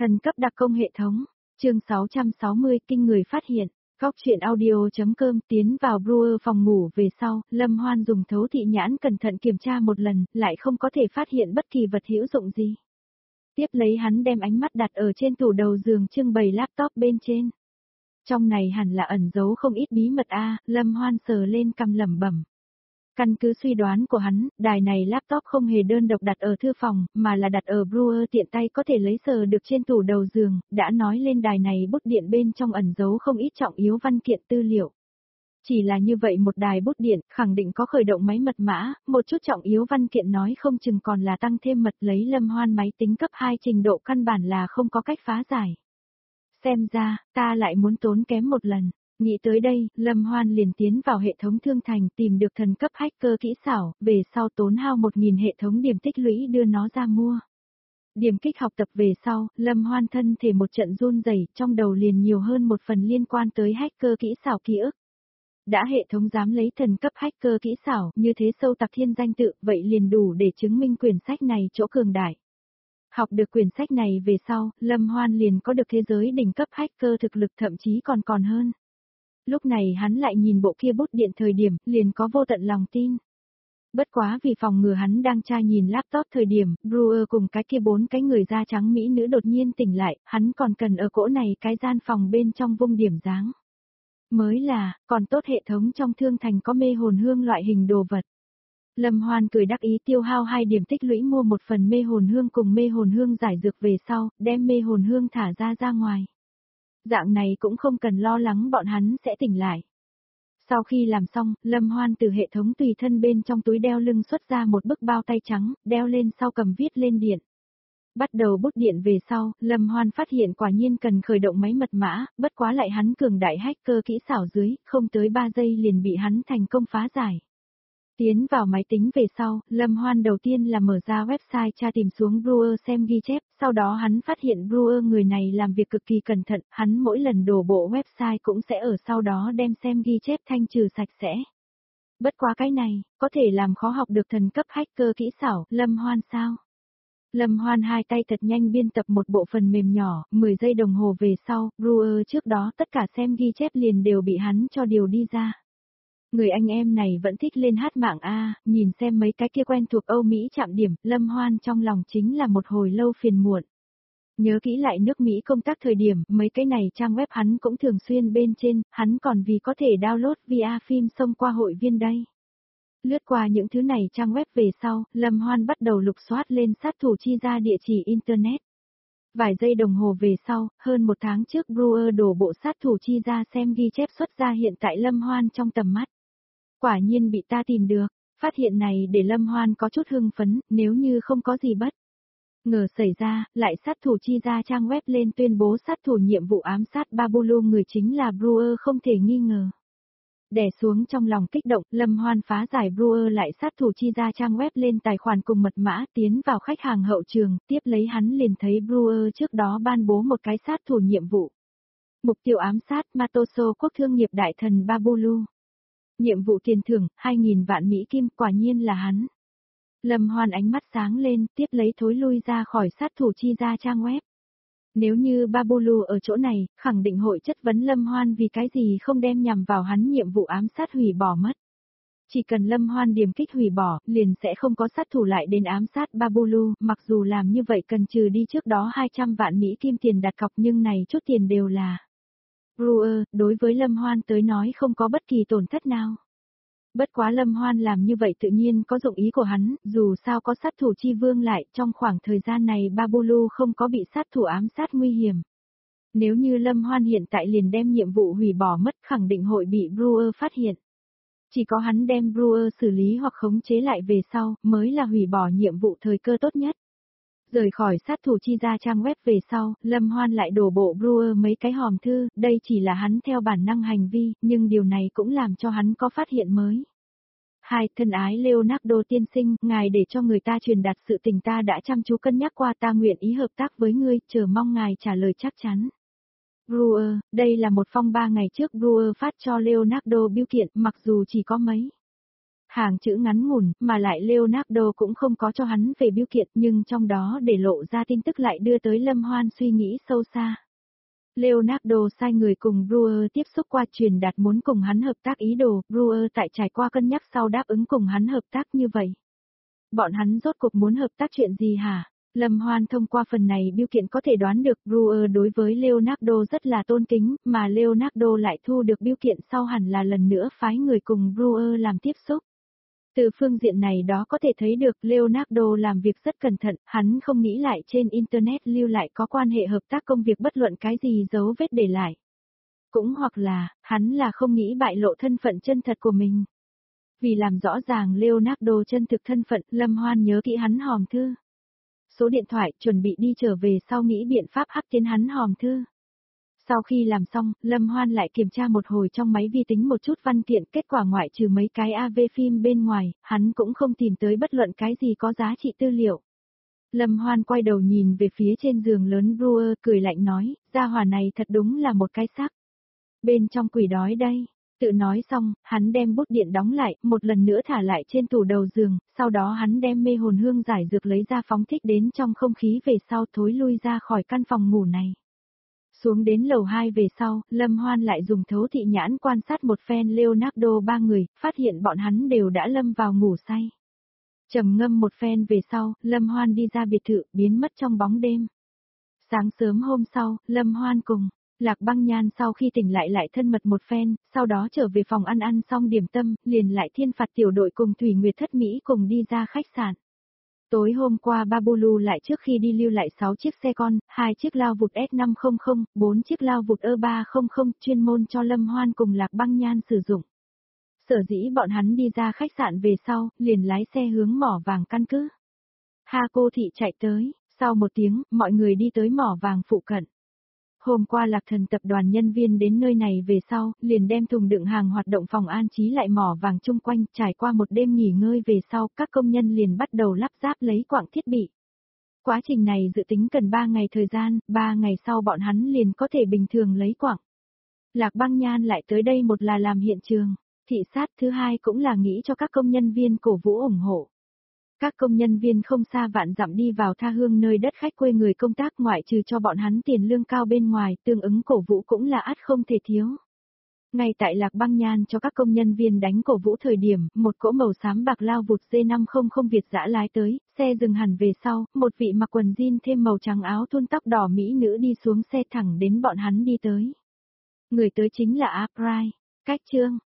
Thần cấp đặc công hệ thống, chương 660 kinh người phát hiện, góc truyện audio.com tiến vào Brewer phòng ngủ về sau, Lâm Hoan dùng thấu thị nhãn cẩn thận kiểm tra một lần, lại không có thể phát hiện bất kỳ vật hữu dụng gì. Tiếp lấy hắn đem ánh mắt đặt ở trên tủ đầu giường trưng bày laptop bên trên. Trong này hẳn là ẩn giấu không ít bí mật Lâm Hoan sờ lên cằm lẩm bẩm. Căn cứ suy đoán của hắn, đài này laptop không hề đơn độc đặt ở thư phòng, mà là đặt ở Brewer tiện tay có thể lấy sờ được trên tủ đầu giường, đã nói lên đài này bút điện bên trong ẩn giấu không ít trọng yếu văn kiện tư liệu. Chỉ là như vậy một đài bút điện, khẳng định có khởi động máy mật mã, một chút trọng yếu văn kiện nói không chừng còn là tăng thêm mật lấy Lâm Hoan máy tính cấp 2 trình độ căn bản là không có cách phá giải. Xem ra, ta lại muốn tốn kém một lần. Nghĩ tới đây, Lâm Hoan liền tiến vào hệ thống thương thành tìm được thần cấp hacker kỹ xảo, về sau tốn hao 1.000 hệ thống điểm tích lũy đưa nó ra mua. Điểm kích học tập về sau, Lâm Hoan thân thể một trận run rẩy, trong đầu liền nhiều hơn một phần liên quan tới hacker kỹ xảo ký ức. Đã hệ thống dám lấy thần cấp hacker kỹ xảo như thế sâu tặc thiên danh tự, vậy liền đủ để chứng minh quyển sách này chỗ cường đại. Học được quyển sách này về sau, Lâm Hoan liền có được thế giới đỉnh cấp hacker thực lực thậm chí còn hơn. Lúc này hắn lại nhìn bộ kia bút điện thời điểm, liền có vô tận lòng tin. Bất quá vì phòng ngừa hắn đang tra nhìn laptop thời điểm, Brewer cùng cái kia 4 cái người da trắng mỹ nữ đột nhiên tỉnh lại, hắn còn cần ở cỗ này cái gian phòng bên trong vung điểm dáng. Mới là, còn tốt hệ thống trong thương thành có mê hồn hương loại hình đồ vật. Lâm Hoan cười đắc ý tiêu hao 2 điểm tích lũy mua một phần mê hồn hương cùng mê hồn hương giải dược về sau, đem mê hồn hương thả ra ngoài. Dạng này cũng không cần lo lắng bọn hắn sẽ tỉnh lại. Sau khi làm xong, Lâm Hoan từ hệ thống tùy thân bên trong túi đeo lưng xuất ra một bức bao tay trắng, đeo lên sau cầm viết lên điện. Bắt đầu bút điện về sau, Lâm Hoan phát hiện quả nhiên cần khởi động máy mật mã, bất quá lại hắn cường đại hacker kỹ xảo dưới, không tới 3 giây liền bị hắn thành công phá giải. Tiến vào máy tính về sau, Lâm Hoan đầu tiên là mở ra website tra tìm xuống Brewer xem ghi chép, sau đó hắn phát hiện Brewer người này làm việc cực kỳ cẩn thận, hắn mỗi lần đổ bộ website cũng sẽ ở sau đó đem xem ghi chép thanh trừ sạch sẽ. Bất quá cái này, có thể làm khó học được thần cấp hacker kỹ xảo, Lâm Hoan sao? Lâm Hoan hai tay thật nhanh biên tập một bộ phần mềm nhỏ, 10 giây đồng hồ về sau, Brewer trước đó tất cả xem ghi chép liền đều bị hắn cho điều đi ra. Người anh em này vẫn thích lên hát mạng nhìn xem mấy cái kia quen thuộc Âu Mỹ chạm điểm, Lâm Hoan trong lòng chính là một hồi lâu phiền muộn. Nhớ kỹ lại nước Mỹ công tác thời điểm, mấy cái này trang web hắn cũng thường xuyên bên trên, hắn còn vì có thể download via phim xông qua hội viên đây. Lướt qua những thứ này trang web về sau, Lâm Hoan bắt đầu lục soát lên sát thủ chi ra địa chỉ Internet. Vài giây đồng hồ về sau, hơn một tháng trước Brewer đổ bộ sát thủ chi ra xem ghi chép xuất ra hiện tại Lâm Hoan trong tầm mắt. Quả nhiên bị ta tìm được, phát hiện này để Lâm Hoan có chút hưng phấn, nếu như không có gì bất ngờ xảy ra, lại sát thủ chi ra trang web lên tuyên bố sát thủ nhiệm vụ ám sát Babulu người chính là Brewer không thể nghi ngờ. Đè xuống trong lòng kích động, Lâm Hoan phá giải Brewer lại sát thủ chi ra trang web lên tài khoản cùng mật mã tiến vào khách hàng hậu trường, tiếp lấy hắn liền thấy Brewer trước đó ban bố một cái sát thủ nhiệm vụ. Mục tiêu ám sát Matoso quốc thương nghiệp đại thần Babulu. Nhiệm vụ tiền thưởng, 2.000 vạn Mỹ Kim, quả nhiên là hắn. Lâm Hoan ánh mắt sáng lên, tiếp lấy thối lui ra khỏi sát thủ chi ra trang web. Nếu như Babulu ở chỗ này, khẳng định hội chất vấn Lâm Hoan vì cái gì không đem nhằm vào hắn nhiệm vụ ám sát hủy bỏ mất. Chỉ cần Lâm Hoan điểm kích hủy bỏ, liền sẽ không có sát thủ lại đến ám sát Babulu, mặc dù làm như vậy cần trừ đi trước đó 200 vạn Mỹ Kim tiền đặt cọc nhưng này chút tiền đều là Brewer, đối với Lâm Hoan tới nói không có bất kỳ tổn thất nào. Bất quá Lâm Hoan làm như vậy tự nhiên có dụng ý của hắn, dù sao có sát thủ chi vương lại, trong khoảng thời gian này Babulu không có bị sát thủ ám sát nguy hiểm. Nếu như Lâm Hoan hiện tại liền đem nhiệm vụ hủy bỏ mất khẳng định hội bị Brewer phát hiện. Chỉ có hắn đem Brewer xử lý hoặc khống chế lại về sau, mới là hủy bỏ nhiệm vụ thời cơ tốt nhất. Rời khỏi sát thủ chi ra trang web về sau, Lâm Hoan lại đổ bộ Brewer mấy cái hòm thư, đây chỉ là hắn theo bản năng hành vi, nhưng điều này cũng làm cho hắn có phát hiện mới. Hai, thân ái Leonardo tiên sinh, ngài để cho người ta truyền đạt sự tình ta đã chăm chú cân nhắc qua, ta nguyện ý hợp tác với ngươi, chờ mong ngài trả lời chắc chắn. Brewer, đây là một phong 3 ngày trước Brewer phát cho Leonardo bưu kiện, mặc dù chỉ có mấy Hàng chữ ngắn ngủn, mà lại Leonardo cũng không có cho hắn về bưu kiện, nhưng trong đó để lộ ra tin tức lại đưa tới Lâm Hoan suy nghĩ sâu xa. Leonardo sai người cùng Brewer tiếp xúc qua truyền đạt muốn cùng hắn hợp tác ý đồ, Brewer tại trải qua cân nhắc sau đáp ứng cùng hắn hợp tác như vậy. Bọn hắn rốt cuộc muốn hợp tác chuyện gì hả? Lâm Hoan thông qua phần này bưu kiện có thể đoán được Brewer đối với Leonardo rất là tôn kính, mà Leonardo lại thu được bưu kiện sau hẳn là lần nữa phái người cùng Brewer làm tiếp xúc. Từ phương diện này đó có thể thấy được Leonardo làm việc rất cẩn thận, hắn không nghĩ lại trên Internet lưu lại có quan hệ hợp tác công việc bất luận cái gì dấu vết để lại. Cũng hoặc là, hắn là không nghĩ bại lộ thân phận chân thật của mình. Vì làm rõ ràng Leonardo chân thực thân phận, Lâm Hoan nhớ kỹ hắn hòm thư. Số điện thoại chuẩn bị đi trở về sau nghĩ biện pháp hắc tiến hắn hòm thư. Sau khi làm xong, Lâm Hoan lại kiểm tra một hồi trong máy vi tính một chút văn kiện, kết quả ngoại trừ mấy cái AV phim bên ngoài, hắn cũng không tìm tới bất luận cái gì có giá trị tư liệu. Lâm Hoan quay đầu nhìn về phía trên giường lớn Brewer, cười lạnh nói, gia hỏa này thật đúng là một cái xác. Bên trong quỷ đói đây. Tự nói xong, hắn đem bút điện đóng lại, một lần nữa thả lại trên tủ đầu giường, sau đó hắn đem mê hồn hương giải dược lấy ra phóng thích đến trong không khí về sau thối lui ra khỏi căn phòng ngủ này. Xuống đến lầu 2 về sau, Lâm Hoan lại dùng thấu thị nhãn quan sát một phen Leonardo ba người, phát hiện bọn hắn đều đã lâm vào ngủ say. Trầm ngâm một phen về sau, Lâm Hoan đi ra biệt thự, biến mất trong bóng đêm. Sáng sớm hôm sau, Lâm Hoan cùng Lạc Băng Nhan sau khi tỉnh lại thân mật một phen, sau đó trở về phòng ăn xong điểm tâm, liền lại thiên phạt tiểu đội cùng Thủy Nguyệt Thất Mỹ cùng đi ra khách sạn. Tối hôm qua Babulu lại trước khi đi lưu lại 6 chiếc xe con, 2 chiếc lao vụt S500, 4 chiếc lao vụt E300 chuyên môn cho Lâm Hoan cùng Lạc Băng Nhan sử dụng. Sở dĩ bọn hắn đi ra khách sạn về sau, liền lái xe hướng mỏ vàng căn cứ. Haco thị chạy tới, sau một tiếng, mọi người đi tới mỏ vàng phụ cận. Hôm qua Lạc Thần tập đoàn nhân viên đến nơi này về sau, liền đem thùng đựng hàng hoạt động phòng an trí lại mỏ vàng chung quanh, trải qua một đêm nghỉ ngơi về sau, các công nhân liền bắt đầu lắp ráp lấy quặng thiết bị. Quá trình này dự tính cần 3 ngày thời gian, 3 ngày sau bọn hắn liền có thể bình thường lấy quặng. Lạc Băng Nhan lại tới đây một là làm hiện trường, thị sát thứ hai cũng là nghĩ cho các công nhân viên cổ vũ ủng hộ. Các công nhân viên không xa vạn dặm đi vào tha hương nơi đất khách quê người công tác ngoại trừ cho bọn hắn tiền lương cao bên ngoài, tương ứng cổ vũ cũng là ắt không thể thiếu. Ngay tại Lạc Băng Nhan cho các công nhân viên đánh cổ vũ thời điểm, một cỗ màu xám bạc lao vụt D500 Việt dã lái tới, xe dừng hẳn về sau, một vị mặc quần jean thêm màu trắng áo thun tóc đỏ mỹ nữ đi xuống xe thẳng đến bọn hắn đi tới. Người tới chính là April, cách chương.